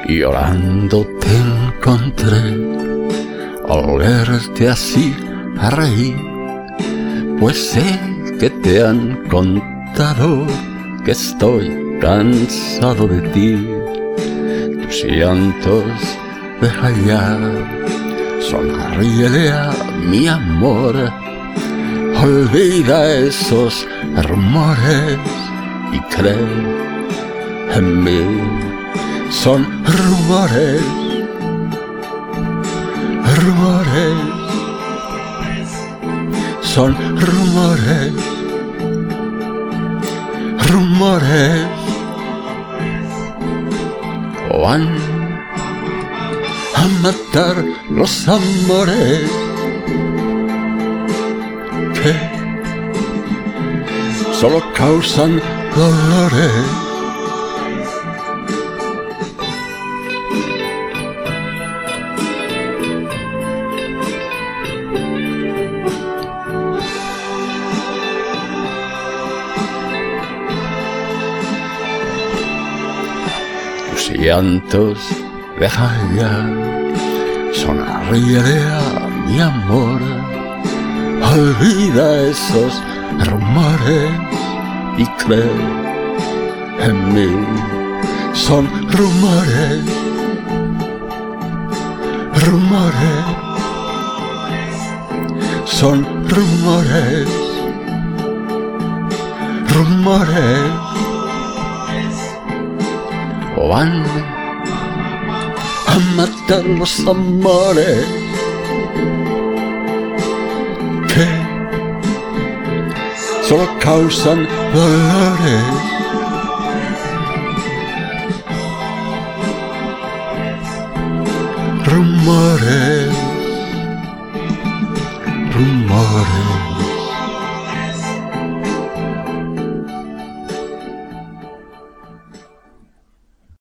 y llorando te encontré. Al verte así a reír, pues sé que te han contado que estoy cansado de ti. Tus llantos deja ya, sonríele a mi amor. Olvida esos rumores y cree en mí. Son rumores, rumores, son rumores, rumores. Van a matar los amores que solo causan dolores. Tus llantos deja ya, sonríele a mi amor. Olvida esos rumores y cree en mí. Son rumores, rumores, son rumores, rumores. Van a matar los amores que solo causan dolores. Rumores, rumores.